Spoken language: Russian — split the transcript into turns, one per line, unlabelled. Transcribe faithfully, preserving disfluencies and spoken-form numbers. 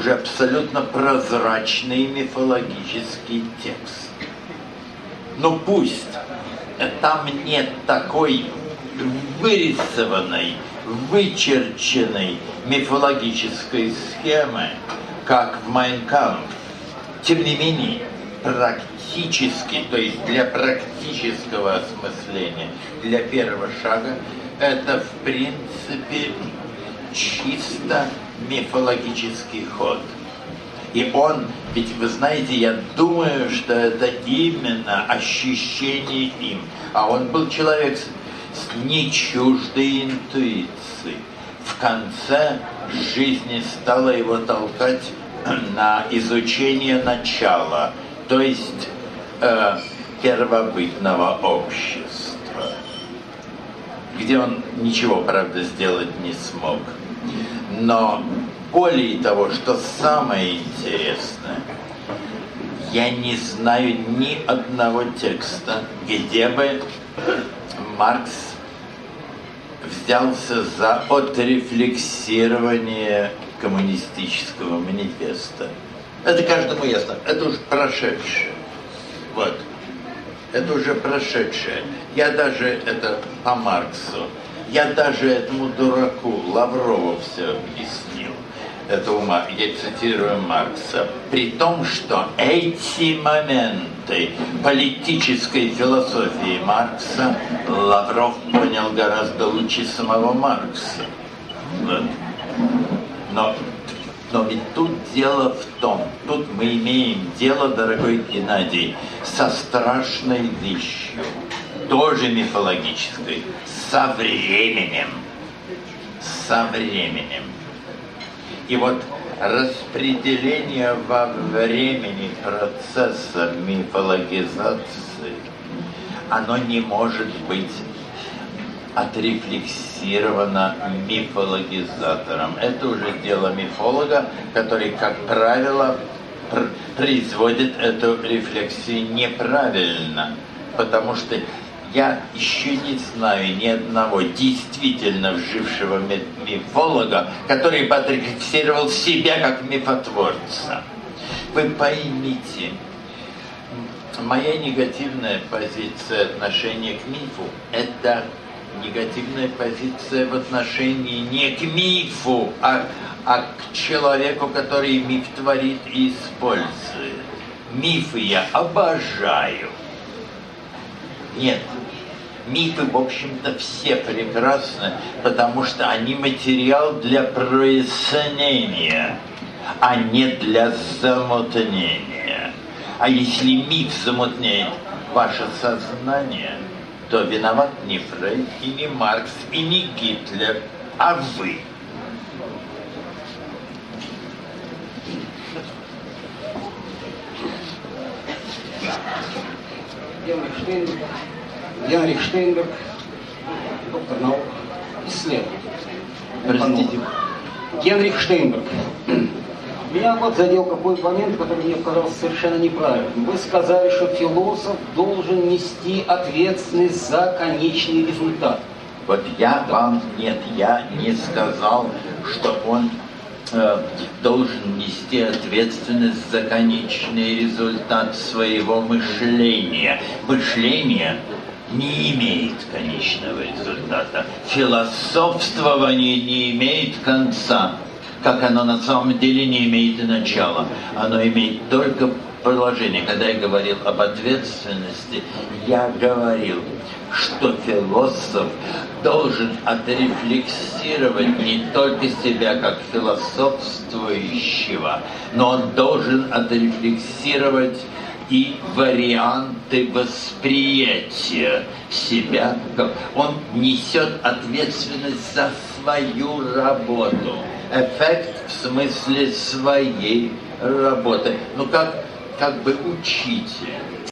уже абсолютно прозрачный мифологический текст. Но пусть там нет такой вырисованной, вычерченной мифологической схемы, как в «Майн кампф». Тем не менее, практически, то есть для практического осмысления, для первого шага, это в принципе чисто мифологический ход. И он, ведь вы знаете, я думаю, что это именно ощущение им. А он был человек с, с нечуждой интуицией. В конце жизни стало его толкать на изучение начала, то есть э, первобытного общества, где он ничего, правда, сделать не смог. Но более того, что самое интересное, я не знаю ни одного текста, где бы Маркс взялся за отрефлексирование коммунистического манифеста. Это каждому ясно. Это уже прошедшее. Вот. Это уже прошедшее. Я даже это по Марксу. Я даже этому дураку Лаврову все объяснил. Это ума, я цитирую Маркса. При том, что эти моменты политической философии Маркса Лавров понял гораздо лучше самого Маркса. Вот. Но, но ведь тут дело в том, тут мы имеем дело, дорогой Геннадий, со страшной вещью, тоже мифологической, со временем. Со временем. И вот распределение во времени процесса мифологизации, оно не может быть отрефлексировано мифологизатором. Это уже дело мифолога, который, как правило, пр- производит эту рефлексию неправильно, потому что я еще не знаю ни одного действительно вжившего мифолога, который бы отрефлексировал себя как мифотворца. Вы поймите, моя негативная позиция отношения к мифу – это негативная позиция в отношении не к мифу, а, а к человеку, который миф творит и использует. Мифы я обожаю. Нет. Мифы, в общем-то, все прекрасны, потому что они материал для прояснения, а не для замутнения. А если миф замутняет ваше сознание, то виноват не Фрейд, и не Маркс, и не Гитлер, а вы.
Генрих Штейнберг, доктор наук, исследователь.
Простите.
Генрих Штейнберг. Меня вот задел какой-то момент, который мне показался совершенно неправильным. Вы сказали, что философ должен нести ответственность за конечный результат.
Вот я вам, нет, я не сказал, что он э, должен нести ответственность за конечный результат своего мышления. Мышление не имеет конечного результата. Философствование не имеет конца, как оно на самом деле не имеет и начала. Оно имеет только продолжение. Когда я говорил об ответственности, я говорил, что философ должен отрефлексировать не только себя как философствующего, но он должен отрефлексировать и варианты восприятия себя. Он несет ответственность за свою работу. Эффект в смысле своей работы. Ну как, как бы учитель.